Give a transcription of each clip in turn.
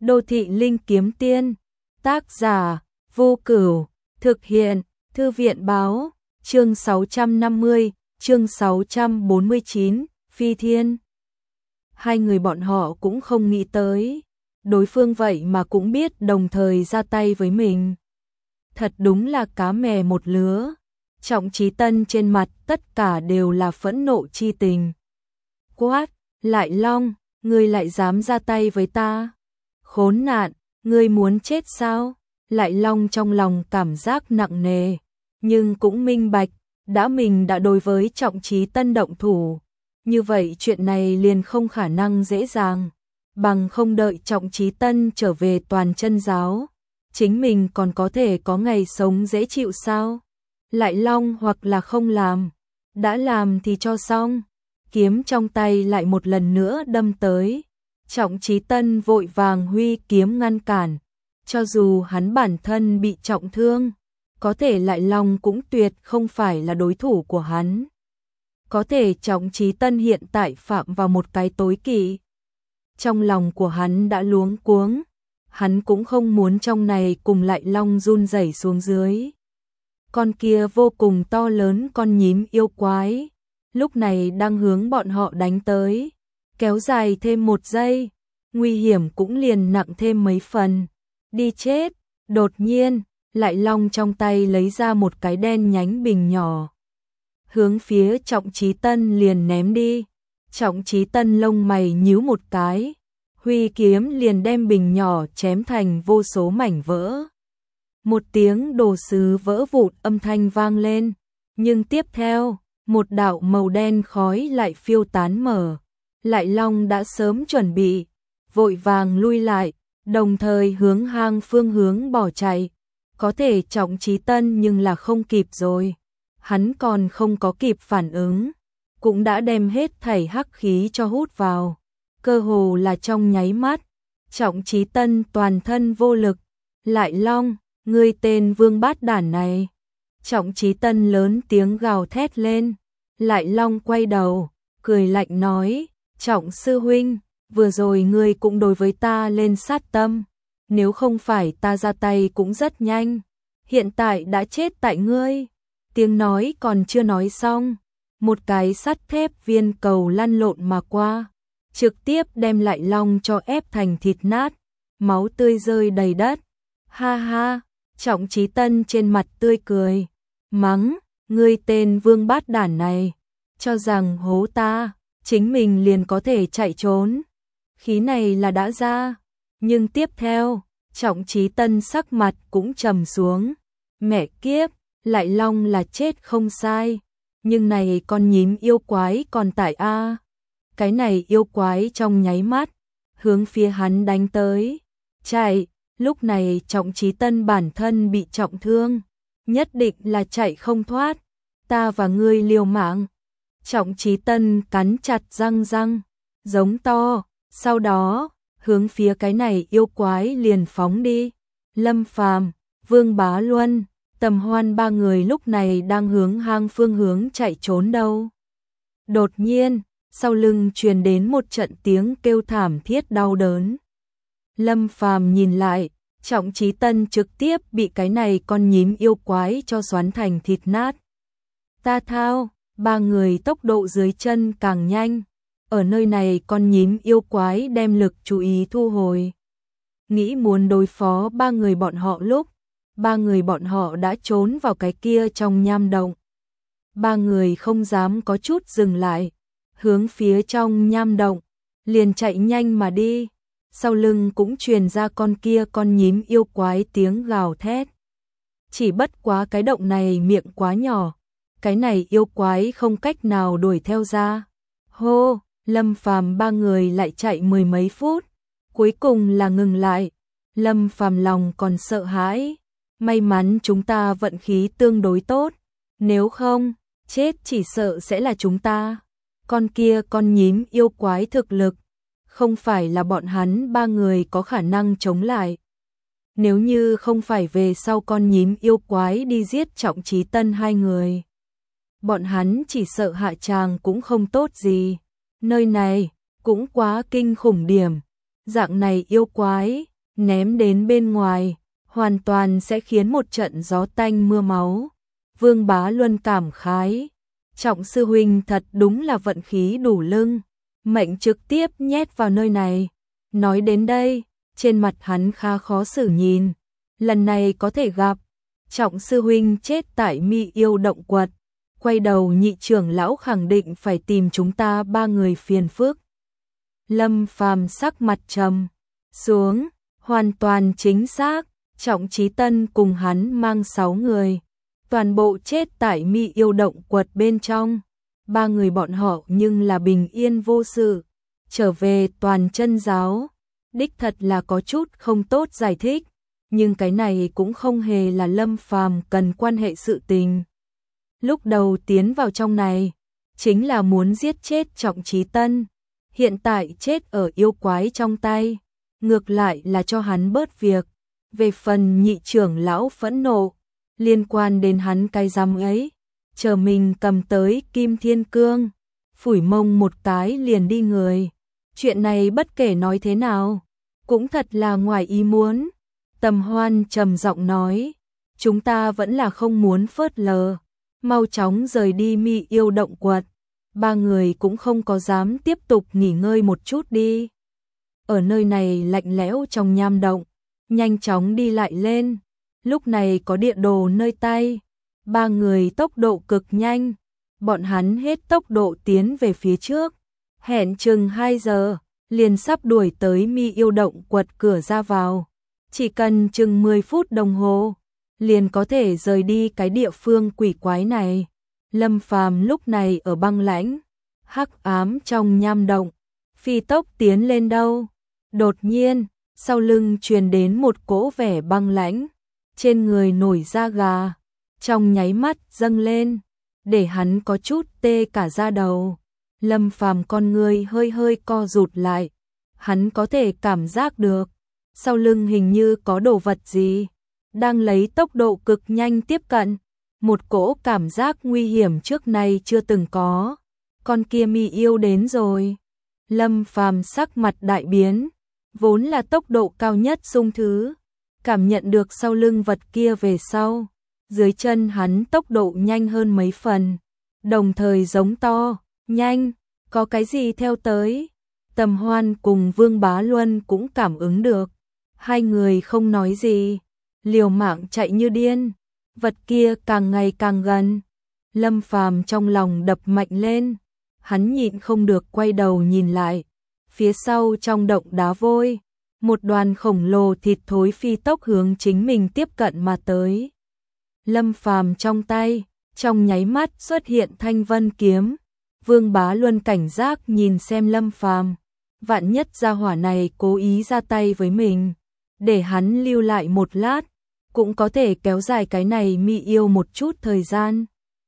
Đô thị linh kiếm tiên, tác giả Vô Cửu, thực hiện Thư viện báo, chương 650, chương 649, Phi Thiên. Hai người bọn họ cũng không nghĩ tới, đối phương vậy mà cũng biết đồng thời ra tay với mình. Thật đúng là cá mè một lứa. Trọng Chí Tân trên mặt tất cả đều là phẫn nộ chi tình. Quát, Lại Long, ngươi lại dám ra tay với ta? Khốn nạn, ngươi muốn chết sao? Lại Long trong lòng cảm giác nặng nề, nhưng cũng minh bạch, mình đã đối với Trọng Chí Tân động thủ. Như vậy chuyện này liền không khả năng dễ dàng, bằng không đợi Trọng Chí Tân trở về toàn chân giáo, chính mình còn có thể có ngày sống dễ chịu sao? Lại Long hoặc là không làm, đã làm thì cho xong. Kiếm trong tay lại một lần nữa đâm tới. Trọng Chí Tân vội vàng huy kiếm ngăn cản, cho dù hắn bản thân bị trọng thương, có thể Lại Long cũng tuyệt không phải là đối thủ của hắn. Có thể Trọng Chí Tân hiện tại phạm vào một cái tối kỵ. Trong lòng của hắn đã luống cuống, hắn cũng không muốn trong này cùng Lại Long run rẩy xuống dưới. Con kia vô cùng to lớn con nhím yêu quái, lúc này đang hướng bọn họ đánh tới, kéo dài thêm một giây, nguy hiểm cũng liền nặng thêm mấy phần. Đi chết! Đột nhiên, Lại Long trong tay lấy ra một cái đen nhánh bình nhỏ, hướng phía Trọng Chí Tân liền ném đi. Trọng Chí Tân lông mày nhíu một cái, huy kiếm liền đem bình nhỏ chém thành vô số mảnh vỡ. Một tiếng đồ sứ vỡ vụn âm thanh vang lên, nhưng tiếp theo, một đạo màu đen khói lại phiêu tán mở. Lại Long đã sớm chuẩn bị, vội vàng lui lại, đồng thời hướng hang phương hướng bỏ chạy. Có thể Trọng Chí Tân nhưng là không kịp rồi. Hắn còn không có kịp phản ứng, cũng đã đem hết thảy hắc khí cho hút vào. Cơ hồ là trong nháy mắt, Trọng Chí Tân toàn thân vô lực. Lại Long, ngươi tên vương bát đản này! Trọng Chí Tân lớn tiếng gào thét lên. Lại Long quay đầu, cười lạnh nói, Trọng sư huynh, vừa rồi ngươi cũng đối với ta lên sát tâm, nếu không phải ta ra tay cũng rất nhanh, hiện tại đã chết tại ngươi. Tiếng nói còn chưa nói xong, một cái sắt thép viên cầu lăn lộn mà qua, trực tiếp đem Lại Long cho ép thành thịt nát, máu tươi rơi đầy đất. Ha ha, Trọng Chí Tân trên mặt tươi cười, mắng, ngươi tên vương bát đản này, cho rằng hố ta, chính mình liền có thể chạy trốn. Khí này là đã ra, nhưng tiếp theo, Trọng Chí Tân sắc mặt cũng trầm xuống. Mẹ kiếp, Lại Long là chết không sai, nhưng này con nhím yêu quái còn tại a. Cái này yêu quái trong nháy mắt, hướng phía hắn đánh tới. Chạy, lúc này Trọng Chí Tân bản thân bị trọng thương, nhất định là chạy không thoát. Ta và ngươi liều mạng. Trọng Chí Tân cắn chặt răng, giống to, sau đó, hướng phía cái này yêu quái liền phóng đi. Lâm Phàm, Vương Bá Luân, Tầm Hoan ba người lúc này đang hướng hang phương hướng chạy trốn đâu. Đột nhiên, sau lưng truyền đến một trận tiếng kêu thảm thiết đau đớn. Lâm Phàm nhìn lại, Trọng Chí Tân trực tiếp bị cái này con nhím yêu quái cho xoắn thành thịt nát. Ta thao, ba người tốc độ dưới chân càng nhanh. Ở nơi này con nhím yêu quái đem lực chú ý thu hồi. Nghĩ muốn đối phó ba người bọn họ lúc, ba người bọn họ đã trốn vào cái kia trong nham động. Ba người không dám có chút dừng lại, hướng phía trong nham động, liền chạy nhanh mà đi. Sau lưng cũng truyền ra con kia con nhím yêu quái tiếng gào thét. Chỉ bất quá cái động này miệng quá nhỏ, cái này yêu quái không cách nào đuổi theo ra. Hô, Lâm Phàm ba người lại chạy mười mấy phút, cuối cùng là ngừng lại. Lâm Phàm lòng còn sợ hãi, may mắn chúng ta vận khí tương đối tốt, nếu không, chết chỉ sợ sẽ là chúng ta. Con kia con nhím yêu quái thực lực, không phải là bọn hắn ba người có khả năng chống lại. Nếu như không phải về sau con nhím yêu quái đi giết Trọng Chí Tân hai người, bọn hắn chỉ sợ hạ tràng cũng không tốt gì. Nơi này cũng quá kinh khủng điểm, dạng này yêu quái, ném đến bên ngoài, hoàn toàn sẽ khiến một trận gió tanh mưa máu. Vương Bá Luân cảm khái, Trọng sư huynh thật đúng là vận khí đủ lưng, mệnh trực tiếp nhét vào nơi này. Nói đến đây, trên mặt hắn khá khó xử nhìn, lần này có thể gặp Trọng sư huynh chết tại Mi Yêu động quật, quay đầu nhị trưởng lão khẳng định phải tìm chúng ta 3 người phiền phức. Lâm Phàm sắc mặt trầm xuống, hoàn toàn chính xác, Trọng Chí Tân cùng hắn mang 6 người, toàn bộ chết tại Mi Yêu động quật bên trong. 3 người bọn họ nhưng là bình yên vô sự, trở về toàn chân giáo, đích thật là có chút không tốt giải thích, nhưng cái này cũng không hề là Lâm Phàm cần quan hệ sự tình. Lúc đầu tiến vào trong này, chính là muốn giết chết Trọng Chí Tân, hiện tại chết ở yêu quái trong tay, ngược lại là cho hắn bớt việc. Về phần nhị trưởng lão phẫn nộ, liên quan đến hắn cái rắm ấy, chờ mình cầm tới Kim Thiên Cương, phủi mông một cái liền đi người. Chuyện này bất kể nói thế nào, cũng thật là ngoài ý muốn. Tầm Hoan trầm giọng nói, chúng ta vẫn là không muốn phớt lờ, mau chóng rời đi Mi Yêu động quật. 3 người cũng không có dám tiếp tục nghỉ ngơi một chút đi. Ở nơi này lạnh lẽo trong nham động, nhanh chóng đi lại lên. Lúc này có địa đồ nơi tay, 3 người tốc độ cực nhanh, bọn hắn hết tốc độ tiến về phía trước, hẹn chừng 2 giờ, liền sắp đuổi tới Mi Yêu động quật cửa ra vào. Chỉ cần chừng 10 phút đồng hồ, liền có thể rời đi cái địa phương quỷ quái này. Lâm Phàm lúc này ở băng lãnh, hắc ám trong nham động, phi tốc tiến lên đâu. Đột nhiên, sau lưng truyền đến một cỗ vẻ băng lãnh, trên người nổi da gà, trong nháy mắt dâng lên, để hắn có chút tê cả da đầu. Lâm Phàm con người hơi hơi co rụt lại, hắn có thể cảm giác được, sau lưng hình như có đồ vật gì, đang lấy tốc độ cực nhanh tiếp cận, một cỗ cảm giác nguy hiểm trước nay chưa từng có. Con kia Mi Yêu đến rồi. Lâm Phàm sắc mặt đại biến, vốn là tốc độ cao nhất xung thứ, cảm nhận được sau lưng vật kia về sau, dưới chân hắn tốc độ nhanh hơn mấy phần, đồng thời giống to, nhanh, có cái gì theo tới. Tầm Hoan cùng Vương Bá Luân cũng cảm ứng được, hai người không nói gì, liều mạng chạy như điên, vật kia càng ngày càng gần. Lâm Phàm trong lòng đập mạnh lên, hắn nhịn không được quay đầu nhìn lại, phía sau trong động đá vôi, một đoàn khổng lồ thịt thối phi tốc hướng chính mình tiếp cận mà tới. Lâm Phàm trong tay, trong nháy mắt xuất hiện Thanh Vân kiếm. Vương Bá Luân cảnh giác nhìn xem Lâm Phàm, vạn nhất gia hỏa này cố ý ra tay với mình, để hắn lưu lại một lát, cũng có thể kéo dài cái này Mi Yêu một chút thời gian.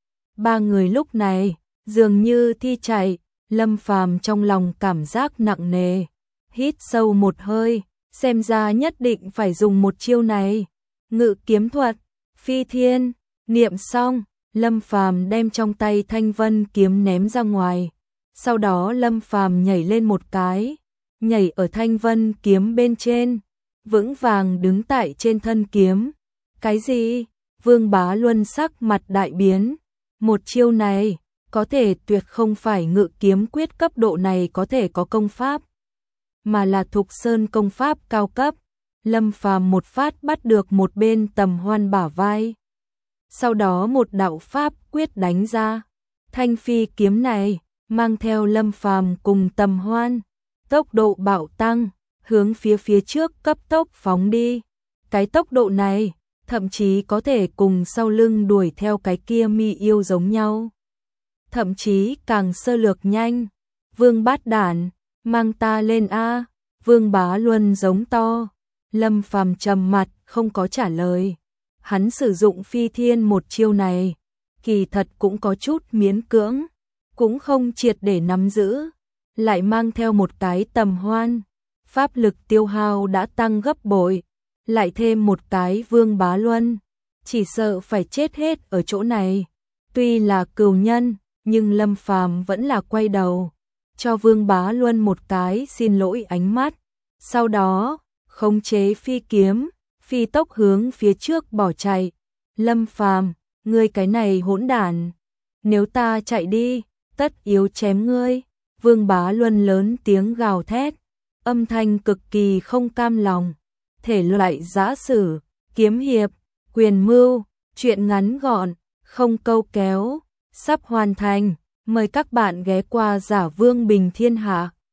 3 người lúc này dường như thi chạy, Lâm Phàm trong lòng cảm giác nặng nề, hít sâu một hơi, xem ra nhất định phải dùng một chiêu này. Ngự kiếm thuật, phi thiên, niệm xong, Lâm Phàm đem trong tay Thanh Vân kiếm ném ra ngoài. Sau đó Lâm Phàm nhảy lên một cái, nhảy ở Thanh Vân kiếm bên trên, vững vàng đứng tại trên thân kiếm. Cái gì? Vương Bá Luân sắc mặt đại biến. Một chiêu này, có thể tuyệt không phải ngự kiếm quyết cấp độ này có thể có công pháp, mà là Thục Sơn công pháp cao cấp. Lâm Phàm một phát bắt được một bên Tầm Hoan bả vai. Sau đó một đạo pháp quyết đánh ra. Thanh phi kiếm này, mang theo Lâm Phàm cùng Tầm Hoan, tốc độ bạo tăng, hướng phía trước cấp tốc phóng đi. Cái tốc độ này, thậm chí có thể cùng sau lưng đuổi theo cái kia Mi Yêu giống nhau. Thậm chí càng sơ lược nhanh. Vương Bát Đản, mang ta lên a! Vương Bá Luân giống to. Lâm Phàm trầm mặt không có trả lời. Hắn sử dụng phi thiên một chiêu này, kỳ thật cũng có chút miễn cưỡng, cũng không triệt để nắm giữ, lại mang theo một cái Tầm Hoan, pháp lực tiêu hao đã tăng gấp bội, lại thêm một cái Vương Bá Luân, chỉ sợ phải chết hết ở chỗ này. Tuy là cừu nhân, nhưng Lâm Phàm vẫn là quay đầu, cho Vương Bá Luân một cái xin lỗi ánh mắt. Sau đó, khống chế phi kiếm, phi tốc hướng phía trước bỏ chạy. Lâm Phàm, ngươi cái này hỗn đản, nếu ta chạy đi, tất yếu chém ngươi. Vương Bá Luân lớn tiếng gào thét, âm thanh cực kỳ không cam lòng. Thể loại giã sử, kiếm hiệp, quyền mưu, truyện ngắn gọn, không câu kéo, sắp hoàn thành. Mời các bạn ghé qua Giả Vương Bình Thiên Hạ.